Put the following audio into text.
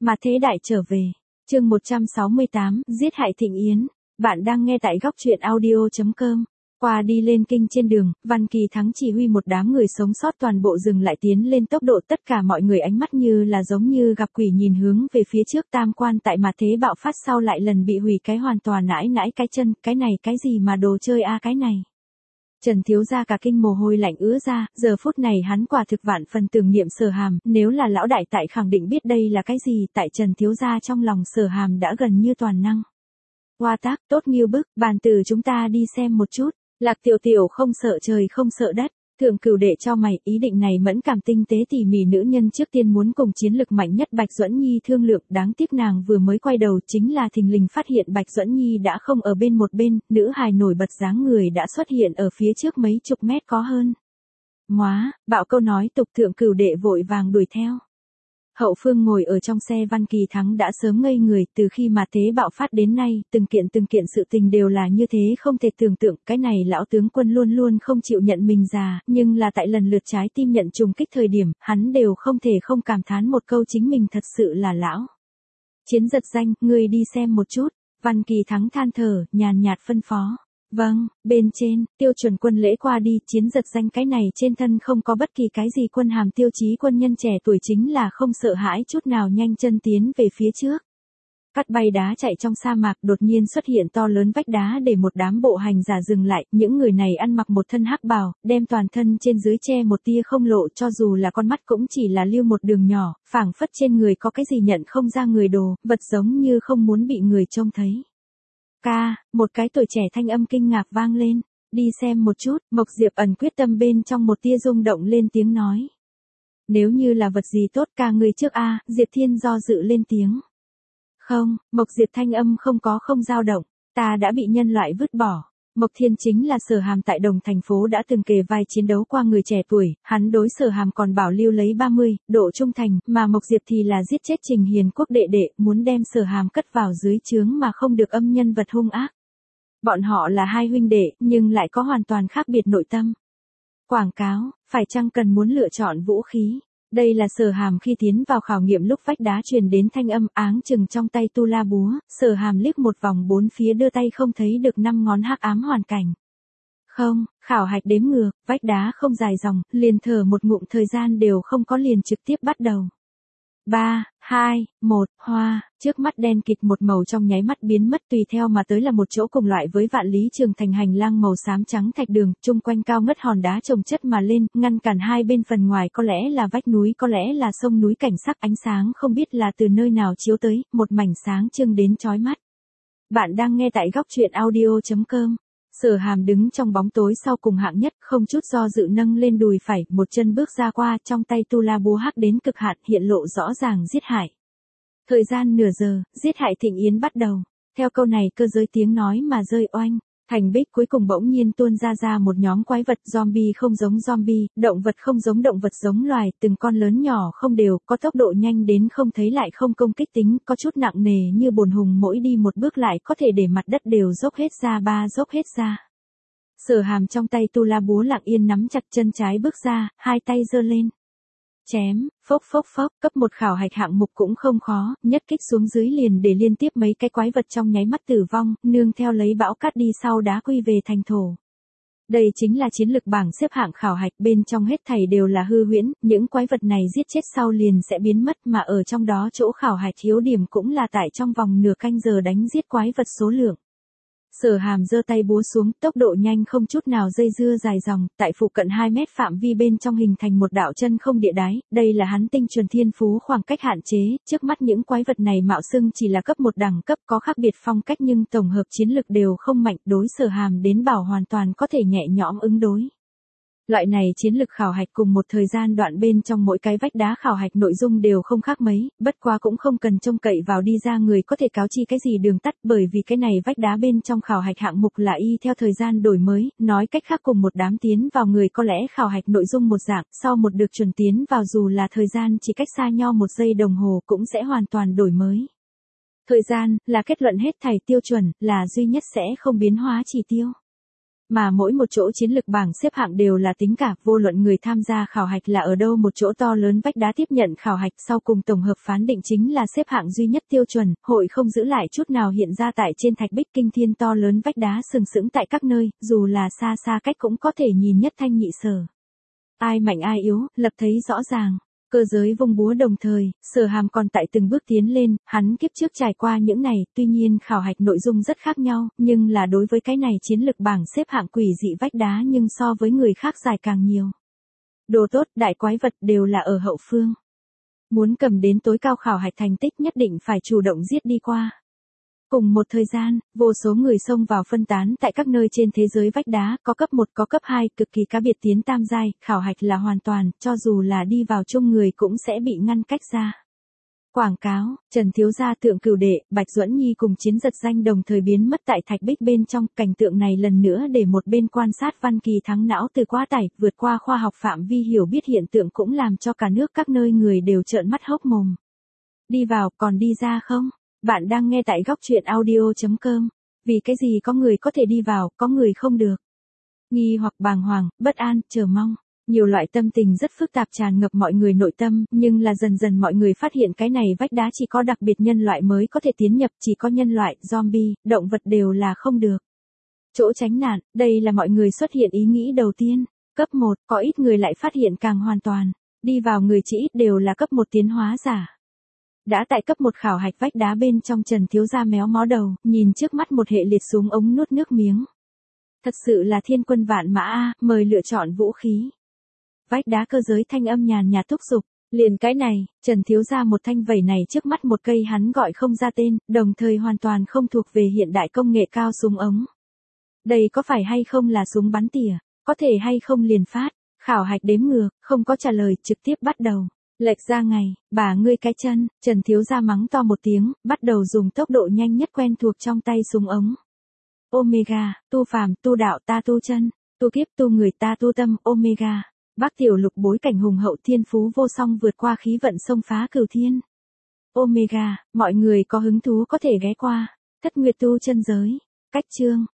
Mà thế đại trở về. Chương 168, giết hại Thịnh Yến. Bạn đang nghe tại góc truyện audio.com. Qua đi lên kinh trên đường, Văn Kỳ Thắng chỉ huy một đám người sống sót toàn bộ dừng lại tiến lên tốc độ, tất cả mọi người ánh mắt như là giống như gặp quỷ nhìn hướng về phía trước. Tam quan tại mà thế bạo phát sau lại lần bị hủy cái hoàn toàn, nãi cái chân, cái này cái gì mà đồ chơi a cái này. Trần thiếu gia cả kinh mồ hôi lạnh ứa ra, giờ phút này hắn quả thực vạn phần tưởng niệm Sở Hàm, nếu là lão đại tại khẳng định biết đây là cái gì, tại Trần thiếu gia trong lòng Sở Hàm đã gần như toàn năng. Hoa tác, tốt nghiêu bức, bàn từ chúng ta đi xem một chút. Lạc Tiểu Tiểu không sợ trời không sợ đất, Thượng Cửu đệ cho mày, ý định này mẫn cảm tinh tế tỉ mỉ nữ nhân trước tiên muốn cùng chiến lực mạnh nhất Bạch Duẫn Nhi thương lượng, đáng tiếc nàng vừa mới quay đầu chính là thình lình phát hiện Bạch Duẫn Nhi đã không ở bên một bên, nữ hài nổi bật dáng người đã xuất hiện ở phía trước mấy chục mét có hơn. Móa, bạo câu nói tục, Thượng Cửu đệ vội vàng đuổi theo. Hậu phương ngồi ở trong xe Văn Kỳ Thắng đã sớm ngây người, từ khi mà thế bạo phát đến nay, từng kiện sự tình đều là như thế không thể tưởng tượng, cái này lão tướng quân luôn luôn không chịu nhận mình già, nhưng là tại lần lượt trái tim nhận trùng kích thời điểm, hắn đều không thể không cảm thán một câu chính mình thật sự là lão. Chiến giật danh, ngươi đi xem một chút, Văn Kỳ Thắng than thở, nhàn nhạt phân phó. Vâng, bên trên, tiêu chuẩn quân lễ qua đi, chiến giật danh cái này trên thân không có bất kỳ cái gì quân hàm tiêu chí quân nhân trẻ tuổi chính là không sợ hãi chút nào nhanh chân tiến về phía trước. Cắt bay đá chạy trong sa mạc đột nhiên xuất hiện to lớn vách đá để một đám bộ hành giả dừng lại, những người này ăn mặc một thân hắc bào, đem toàn thân trên dưới che một tia không lộ cho dù là con mắt cũng chỉ là lưu một đường nhỏ, phảng phất trên người có cái gì nhận không ra người đồ, vật giống như không muốn bị người trông thấy. Ca, một cái tuổi trẻ thanh âm kinh ngạc vang lên, đi xem một chút, Mộc Diệp ẩn quyết tâm bên trong một tia rung động lên tiếng nói. Nếu như là vật gì tốt ca người trước a, Diệp Thiên do dự lên tiếng. Không, Mộc Diệp thanh âm không dao động, ta đã bị nhân loại vứt bỏ. Mộc Thiên chính là Sở Hàm tại Đồng thành phố đã từng kề vai chiến đấu qua người trẻ tuổi, hắn đối Sở Hàm còn bảo lưu lấy 30, độ trung thành, mà Mộc Diệp thì là giết chết Trình Hiền Quốc đệ đệ, muốn đem Sở Hàm cất vào dưới trướng mà không được âm nhân vật hung ác. Bọn họ là hai huynh đệ, nhưng lại có hoàn toàn khác biệt nội tâm. Quảng cáo, phải chăng cần muốn lựa chọn vũ khí? Đây là Sở Hàm khi tiến vào khảo nghiệm lúc vách đá truyền đến thanh âm áng chừng trong tay tu la búa, Sở Hàm liếc một vòng bốn phía đưa tay không thấy được 5 ngón hắc ám hoàn cảnh. Không, khảo hạch đếm ngược, vách đá không dài dòng, liền thở một ngụm thời gian đều không có liền trực tiếp bắt đầu. 3, 2, 1, hoa, trước mắt đen kịt một màu trong nháy mắt biến mất tùy theo mà tới là một chỗ cùng loại với Vạn Lý Trường Thành hành lang màu xám trắng thạch đường, chung quanh cao ngất hòn đá chồng chất mà lên, ngăn cản hai bên phần ngoài có lẽ là vách núi có lẽ là sông núi cảnh sắc ánh sáng không biết là từ nơi nào chiếu tới, một mảnh sáng trưng đến chói mắt. Bạn đang nghe tại góc truyện audio.com. Sở Hàm đứng trong bóng tối sau cùng hạng nhất, không chút do dự nâng lên đùi phải, một chân bước ra qua, trong tay tu la búa hắc đến cực hạn, hiện lộ rõ ràng giết hại. Thời gian nửa giờ, giết hại Thịnh Yến bắt đầu. Theo câu này cơ giới tiếng nói mà rơi oanh, thành bích cuối cùng bỗng nhiên tuôn ra một nhóm quái vật zombie không giống zombie, động vật không giống động vật giống loài, từng con lớn nhỏ không đều, có tốc độ nhanh đến không thấy lại không công kích tính, có chút nặng nề như bồn hùng mỗi đi một bước lại có thể để mặt đất đều dốc hết ra dốc hết ra. Sở Hàm trong tay tu la búa lặng yên nắm chặt, chân trái bước ra, hai tay giơ lên. Chém, phốc, cấp một khảo hạch hạng mục cũng không khó, nhất kích xuống dưới liền để liên tiếp mấy cái quái vật trong nháy mắt tử vong, nương theo lấy bão cát đi sau đá quy về thành thổ. Đây chính là chiến lực bảng xếp hạng khảo hạch, bên trong hết thảy đều là hư huyễn, những quái vật này giết chết sau liền sẽ biến mất mà ở trong đó chỗ khảo hạch yếu điểm cũng là tại trong vòng nửa canh giờ đánh giết quái vật số lượng. Sở Hàm giơ tay búa xuống, tốc độ nhanh không chút nào dây dưa dài dòng, tại phụ cận 2 mét phạm vi bên trong hình thành một đạo chân không địa đái, đây là hắn tinh chuẩn thiên phú khoảng cách hạn chế, trước mắt những quái vật này mạo xưng chỉ là cấp 1 đẳng cấp có khác biệt phong cách nhưng tổng hợp chiến lực đều không mạnh, đối Sở Hàm đến bảo hoàn toàn có thể nhẹ nhõm ứng đối. Loại này chiến lực khảo hạch cùng một thời gian đoạn bên trong mỗi cái vách đá khảo hạch nội dung đều không khác mấy, bất quá cũng không cần trông cậy vào đi ra người có thể cáo chi cái gì đường tắt, bởi vì cái này vách đá bên trong khảo hạch hạng mục là y theo thời gian đổi mới, nói cách khác cùng một đám tiến vào người có lẽ khảo hạch nội dung một dạng, sau một được chuẩn tiến vào dù là thời gian chỉ cách xa nho 1 giây đồng hồ cũng sẽ hoàn toàn đổi mới. Thời gian là kết luận hết thảy tiêu chuẩn, là duy nhất sẽ không biến hóa chỉ tiêu. Mà mỗi một chỗ chiến lược bảng xếp hạng đều là tính cả, vô luận người tham gia khảo hạch là ở đâu, một chỗ to lớn vách đá tiếp nhận khảo hạch sau cùng tổng hợp phán định chính là xếp hạng duy nhất tiêu chuẩn, hội không giữ lại chút nào hiện ra tại trên thạch bích kinh thiên to lớn vách đá sừng sững tại các nơi, dù là xa xa cách cũng có thể nhìn nhất thanh nhị sở. Ai mạnh ai yếu, lập thấy rõ ràng. Cơ giới vung búa đồng thời, Sở Hàm còn tại từng bước tiến lên, hắn kiếp trước trải qua những này, tuy nhiên khảo hạch nội dung rất khác nhau, nhưng là đối với cái này chiến lược bảng xếp hạng quỷ dị vách đá nhưng so với người khác dài càng nhiều. Đồ tốt, đại quái vật đều là ở hậu phương. Muốn cầm đến tối cao khảo hạch thành tích nhất định phải chủ động giết đi qua. Cùng một thời gian, vô số người xông vào phân tán tại các nơi trên thế giới vách đá, có cấp 1 có cấp 2, cực kỳ cá biệt tiến tam giai, khảo hạch là hoàn toàn, cho dù là đi vào chung người cũng sẽ bị ngăn cách ra. Quảng cáo, Trần Thiếu Gia Tượng Cửu Đệ, Bạch Duẫn Nhi cùng Chiến Giật Danh đồng thời biến mất tại thạch bích bên trong, cảnh tượng này lần nữa để một bên quan sát Văn Kỳ Thắng não từ quá tải, vượt qua khoa học phạm vi hiểu biết hiện tượng cũng làm cho cả nước các nơi người đều trợn mắt hốc mồm. Đi vào, còn đi ra không? Bạn đang nghe tại góc truyện audio.com. Vì cái gì có người có thể đi vào, có người không được? Nghi hoặc bàng hoàng, bất an, chờ mong. Nhiều loại tâm tình rất phức tạp tràn ngập mọi người nội tâm, nhưng là dần dần mọi người phát hiện cái này vách đá chỉ có đặc biệt nhân loại mới có thể tiến nhập, chỉ có nhân loại, zombie, động vật đều là không được. Chỗ tránh nạn, đây là mọi người xuất hiện ý nghĩ đầu tiên. Cấp 1, có ít người lại phát hiện càng hoàn toàn. Đi vào người chỉ ít đều là cấp 1 tiến hóa giả. Đã tại cấp 1 khảo hạch vách đá bên trong, Trần Thiếu Gia méo mó đầu, nhìn trước mắt một hệ liệt súng ống nuốt nước miếng. Thật sự là thiên quân vạn mã a, mời lựa chọn vũ khí. Vách đá cơ giới thanh âm nhàn nhạt thúc giục, liền cái này, Trần Thiếu Gia một thanh vẩy này trước mắt một cây hắn gọi không ra tên, đồng thời hoàn toàn không thuộc về hiện đại công nghệ cao súng ống. Đây có phải hay không là súng bắn tỉa, có thể hay không liền phát, khảo hạch đếm ngược, không có trả lời, trực tiếp bắt đầu. Lệch ra ngày, bà ngươi cái chân, Trần Thiếu Gia mắng to một tiếng, bắt đầu dùng tốc độ nhanh nhất quen thuộc trong tay súng ống. Omega, tu phàm, tu đạo, ta tu chân, tu kiếp, tu người, ta tu tâm, Omega. Bác Tiểu Lục bối cảnh hùng hậu thiên phú vô song vượt qua khí vận xông phá cửu thiên. Omega, mọi người có hứng thú có thể ghé qua. Thất Nguyệt tu chân giới. Cách chương.